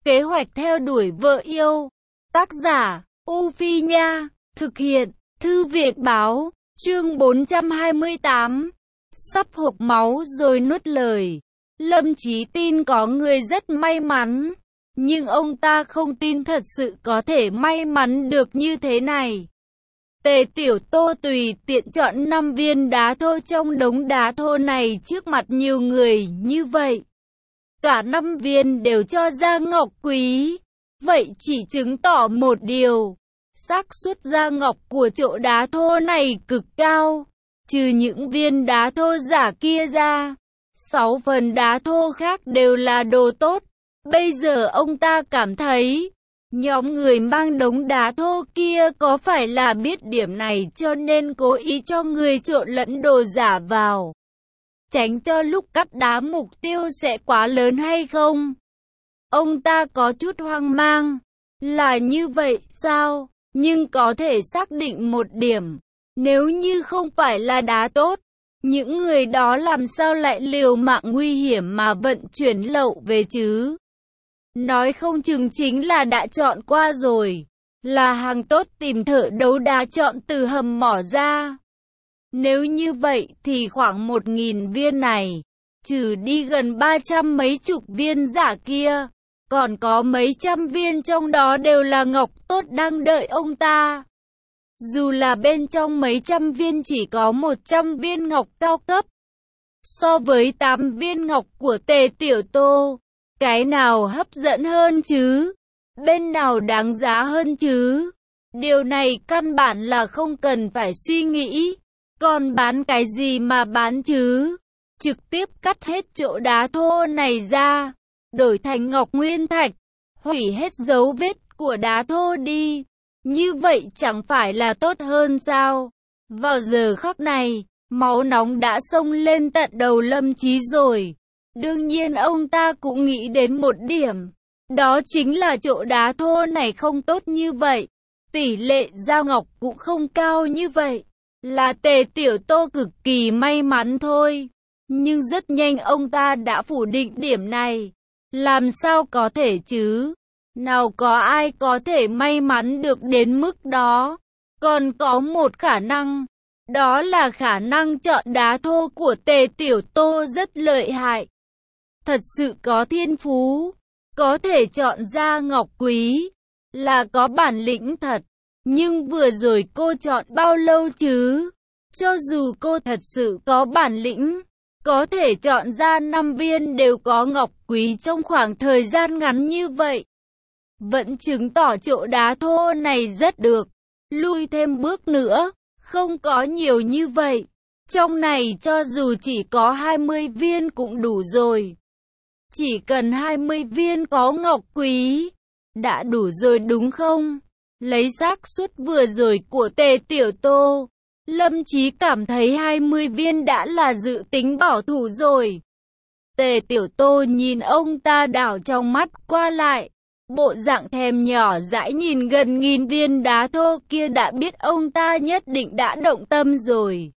Kế hoạch theo đuổi vợ yêu. Tác giả, U Phi Nha. Thực hiện, Thư viện Báo. Chương 428. Sắp hộc máu rồi nuốt lời. Lâm Chí tin có người rất may mắn. Nhưng ông ta không tin thật sự có thể may mắn được như thế này. Tề Tiểu Tô tùy tiện chọn 5 viên đá thô trong đống đá thô này trước mặt nhiều người như vậy. Cả 5 viên đều cho ra ngọc quý. Vậy chỉ chứng tỏ một điều. Xác suất ra ngọc của chỗ đá thô này cực cao. Trừ những viên đá thô giả kia ra, 6 phần đá thô khác đều là đồ tốt. Bây giờ ông ta cảm thấy, nhóm người mang đống đá thô kia có phải là biết điểm này cho nên cố ý cho người trộn lẫn đồ giả vào, tránh cho lúc cắt đá mục tiêu sẽ quá lớn hay không? Ông ta có chút hoang mang. Là như vậy sao? Nhưng có thể xác định một điểm. Nếu như không phải là đá tốt, những người đó làm sao lại liều mạng nguy hiểm mà vận chuyển lậu về chứ? Nói không chừng chính là đã chọn qua rồi. Là hàng tốt tìm thợ đấu đá chọn từ hầm mỏ ra. Nếu như vậy thì khoảng 1.000 viên này, trừ đi gần 300 mấy chục viên giả kia, còn có mấy trăm viên trong đó đều là ngọc tốt đang đợi ông ta. Dù là bên trong mấy trăm viên chỉ có 100 viên ngọc cao cấp. So với 8 viên ngọc của Tề Tiểu Tô, cái nào hấp dẫn hơn chứ? Bên nào đáng giá hơn chứ? Điều này căn bản là không cần phải suy nghĩ. Còn bán cái gì mà bán chứ? Trực tiếp cắt hết chỗ đá thô này ra, đổi thành ngọc nguyên thạch, hủy hết dấu vết của đá thô đi. Như vậy chẳng phải là tốt hơn sao? Vào giờ khắc này, máu nóng đã xông lên tận đầu Lâm Chí rồi. Đương nhiên ông ta cũng nghĩ đến một điểm. Đó chính là chỗ đá thô này không tốt như vậy. Tỷ lệ giao ngọc cũng không cao như vậy. Là Tề Tiểu Tô cực kỳ may mắn thôi. Nhưng rất nhanh ông ta đã phủ định điểm này. Làm sao có thể chứ? Nào có ai có thể may mắn được đến mức đó. Còn có một khả năng. Đó là khả năng chọn đá thô của Tề Tiểu Tô rất lợi hại. Thật sự có thiên phú. Có thể chọn ra ngọc quý. Là có bản lĩnh thật. Nhưng vừa rồi cô chọn bao lâu chứ? Cho dù cô thật sự có bản lĩnh, có thể chọn ra 5 viên đều có ngọc quý trong khoảng thời gian ngắn như vậy, vẫn chứng tỏ chỗ đá thô này rất được. Lui thêm bước nữa, không có nhiều như vậy. Trong này cho dù chỉ có 20 viên cũng đủ rồi. Chỉ cần 20 viên có ngọc quý, đã đủ rồi đúng không? Lấy xác suất vừa rồi của Tề Tiểu Tô, Lâm Chí cảm thấy 20 viên đã là dự tính bảo thủ rồi. Tề Tiểu Tô nhìn ông ta đảo trong mắt qua lại. Bộ dạng thèm nhỏ dãi nhìn gần 1000 viên đá thô kia đã biết ông ta nhất định đã động tâm rồi.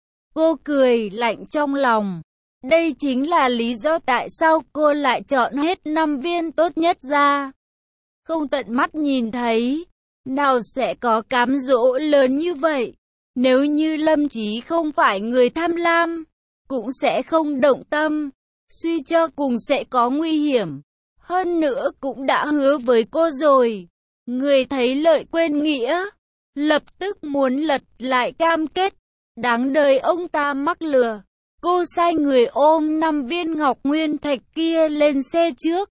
Cô cười lạnh trong lòng. Đây chính là lý do tại sao cô lại chọn hết 5 viên tốt nhất ra. Không tận mắt nhìn thấy, nào sẽ có cám dỗ lớn như vậy. Nếu như Lâm Chí không phải người tham lam, cũng sẽ không động tâm. Suy cho cùng sẽ có nguy hiểm. Hơn nữa cũng đã hứa với cô rồi. Người thấy lợi quên nghĩa, lập tức muốn lật lại cam kết. Đáng đời ông ta mắc lừa. Cô sai người ôm 5 viên ngọc nguyên thạch kia lên xe trước.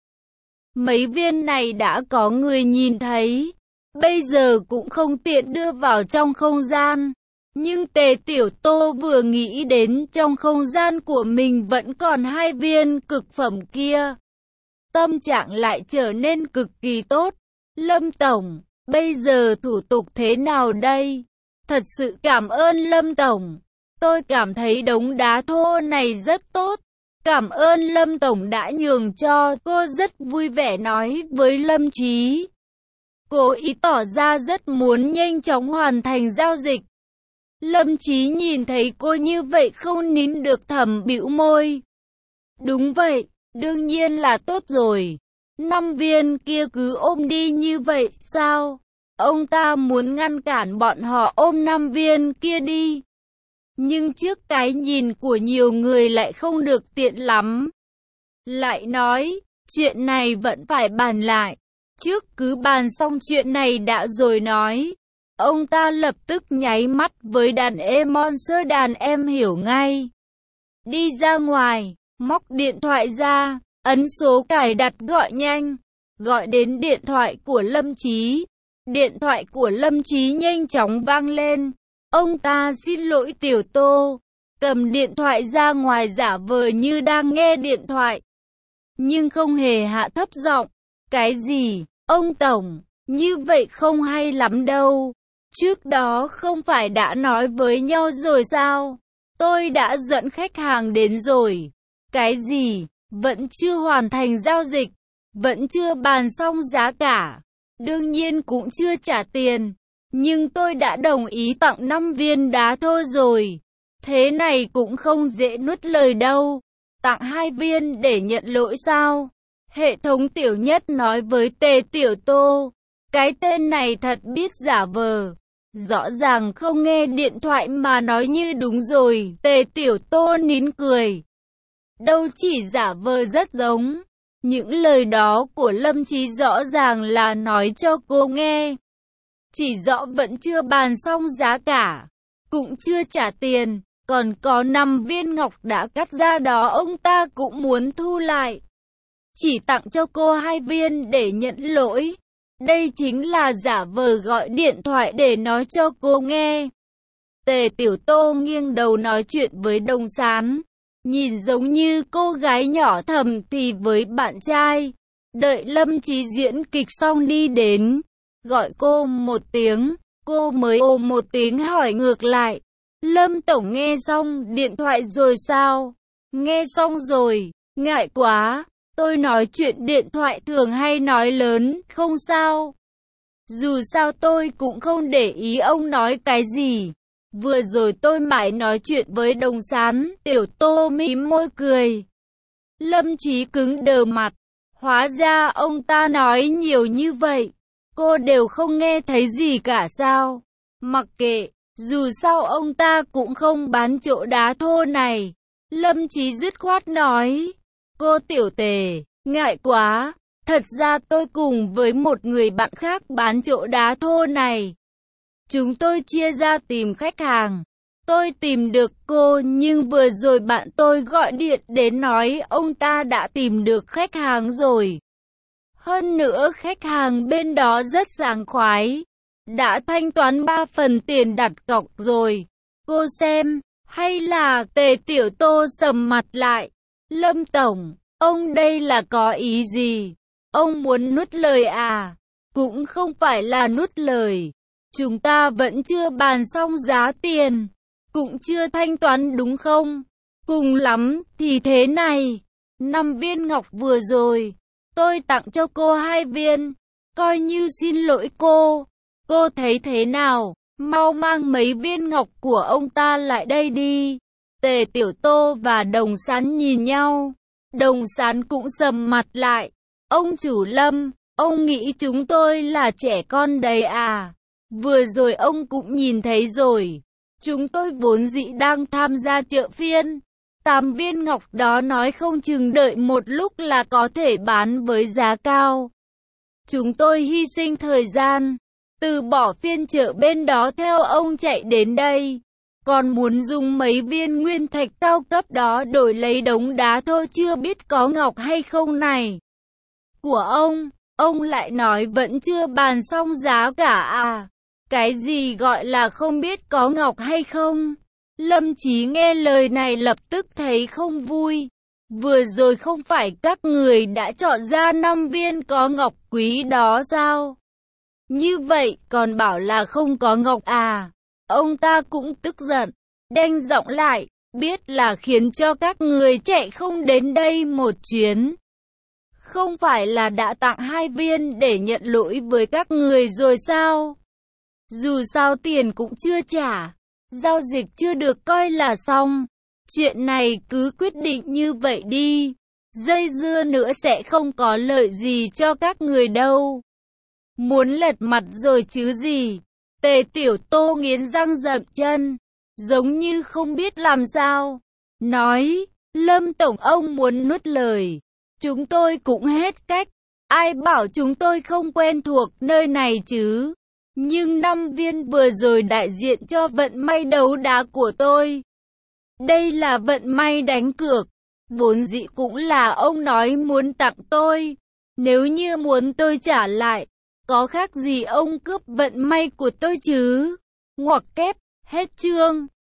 Mấy viên này đã có người nhìn thấy. Bây giờ cũng không tiện đưa vào trong không gian. Nhưng Tề Tiểu Tô vừa nghĩ đến trong không gian của mình vẫn còn 2 viên cực phẩm kia, tâm trạng lại trở nên cực kỳ tốt. Lâm Tổng, bây giờ thủ tục thế nào đây? Thật sự cảm ơn Lâm Tổng. Tôi cảm thấy đống đá thô này rất tốt. Cảm ơn Lâm Tổng đã nhường cho. Cô rất vui vẻ nói với Lâm Chí. Cô ý tỏ ra rất muốn nhanh chóng hoàn thành giao dịch. Lâm Chí nhìn thấy cô như vậy không nín được thầm bĩu môi. Đúng vậy, đương nhiên là tốt rồi. 5 viên kia cứ ôm đi như vậy sao? Ông ta muốn ngăn cản bọn họ ôm 5 viên kia đi. Nhưng trước cái nhìn của nhiều người lại không được tiện lắm. Lại nói, chuyện này vẫn phải bàn lại. Trước cứ bàn xong chuyện này đã rồi nói. Ông ta lập tức nháy mắt với đàn em Monster, đàn em hiểu ngay. Đi ra ngoài, móc điện thoại ra, ấn số cài đặt gọi nhanh. Gọi đến điện thoại của Lâm Chí. Điện thoại của Lâm Chí nhanh chóng vang lên. Ông ta xin lỗi Tiểu Tô. Cầm điện thoại ra ngoài giả vờ như đang nghe điện thoại. Nhưng không hề hạ thấp giọng. Cái gì, ông Tổng, như vậy không hay lắm đâu. Trước đó không phải đã nói với nhau rồi sao? Tôi đã dẫn khách hàng đến rồi. Cái gì, vẫn chưa hoàn thành giao dịch, vẫn chưa bàn xong giá cả. Đương nhiên cũng chưa trả tiền. Nhưng tôi đã đồng ý tặng 5 viên đá thôi rồi. Thế này cũng không dễ nuốt lời đâu. Tặng 2 viên để nhận lỗi sao? Hệ thống Tiểu Nhất nói với Tề Tiểu Tô. Cái tên này thật biết giả vờ. Rõ ràng không nghe điện thoại mà nói như đúng rồi. Tề Tiểu Tô nín cười. Đâu chỉ giả vờ rất giống. Những lời đó của Lâm Chí rõ ràng là nói cho cô nghe. Chỉ rõ vẫn chưa bàn xong giá cả, cũng chưa trả tiền, còn có 5 viên ngọc đã cắt ra đó ông ta cũng muốn thu lại. Chỉ tặng cho cô 2 viên để nhận lỗi. Đây chính là giả vờ gọi điện thoại để nói cho cô nghe. Tề Tiểu Tô nghiêng đầu nói chuyện với Đồng Sán. Nhìn giống như cô gái nhỏ thầm thì với bạn trai. Đợi Lâm Chí diễn kịch xong đi đến. Gọi cô một tiếng, cô mới ồ một tiếng hỏi ngược lại. Lâm Tổng nghe xong điện thoại rồi sao? Nghe xong rồi, ngại quá. Tôi nói chuyện điện thoại thường hay nói lớn, không sao. Dù sao tôi cũng không để ý ông nói cái gì. Vừa rồi tôi mãi nói chuyện với Đồng Sán. Tiểu Tô mím môi cười. Lâm Chí cứng đờ mặt. Hóa ra ông ta nói nhiều như vậy. Cô đều không nghe thấy gì cả sao? Mặc kệ, dù sao ông ta cũng không bán chỗ đá thô này. Lâm Chí dứt khoát nói. Cô Tiểu Tề, ngại quá. Thật ra tôi cùng với một người bạn khác bán chỗ đá thô này. Chúng tôi chia ra tìm khách hàng. Tôi tìm được cô nhưng vừa rồi bạn tôi gọi điện đến nói ông ta đã tìm được khách hàng rồi. Hơn nữa khách hàng bên đó rất sảng khoái. Đã thanh toán 3 phần tiền đặt cọc rồi. Cô xem, hay là Tề Tiểu Tô sầm mặt lại. Lâm Tổng, ông đây là có ý gì? Ông muốn nuốt lời à? Cũng không phải là nuốt lời. Chúng ta vẫn chưa bàn xong giá tiền. Cũng chưa thanh toán đúng không? Cùng lắm thì thế này. 5 viên ngọc vừa rồi. Tôi tặng cho cô 2 viên. Coi như xin lỗi cô. Cô thấy thế nào? Mau mang mấy viên ngọc của ông ta lại đây đi. Tề Tiểu Tô và Đồng Sán nhìn nhau. Đồng Sán cũng sầm mặt lại. Ông chủ Lâm, ông nghĩ chúng tôi là trẻ con đấy à? Vừa rồi ông cũng nhìn thấy rồi. Chúng tôi vốn dĩ đang tham gia chợ phiên. 8 viên ngọc đó nói không chừng đợi một lúc là có thể bán với giá cao. Chúng tôi hy sinh thời gian, từ bỏ phiên chợ bên đó theo ông chạy đến đây. Còn muốn dùng mấy viên nguyên thạch cao cấp đó đổi lấy đống đá thôi, chưa biết có ngọc hay không này. Của ông lại nói vẫn chưa bàn xong giá cả à? Cái gì gọi là không biết có ngọc hay không? Lâm Chí nghe lời này lập tức thấy không vui. Vừa rồi không phải các người đã chọn ra 5 viên có ngọc quý đó sao? Như vậy còn bảo là không có ngọc à? Ông ta cũng tức giận, đanh giọng lại, biết là khiến cho các người chạy không đến đây một chuyến. Không phải là đã tặng 2 viên để nhận lỗi với các người rồi sao? Dù sao tiền cũng chưa trả, giao dịch chưa được coi là xong. Chuyện này cứ quyết định như vậy đi. Dây dưa nữa sẽ không có lợi gì cho các người đâu. Muốn lật mặt rồi chứ gì. Tề Tiểu Tô nghiến răng dậm chân, giống như không biết làm sao. Nói, Lâm Tổng ông muốn nuốt lời. Chúng tôi cũng hết cách. Ai bảo chúng tôi không quen thuộc nơi này chứ. Nhưng 5 viên vừa rồi đại diện cho vận may đấu đá của tôi. Đây là vận may đánh cược. Vốn dĩ cũng là ông nói muốn tặng tôi. Nếu như muốn tôi trả lại, có khác gì ông cướp vận may của tôi chứ. Ngoặc kép, hết chương.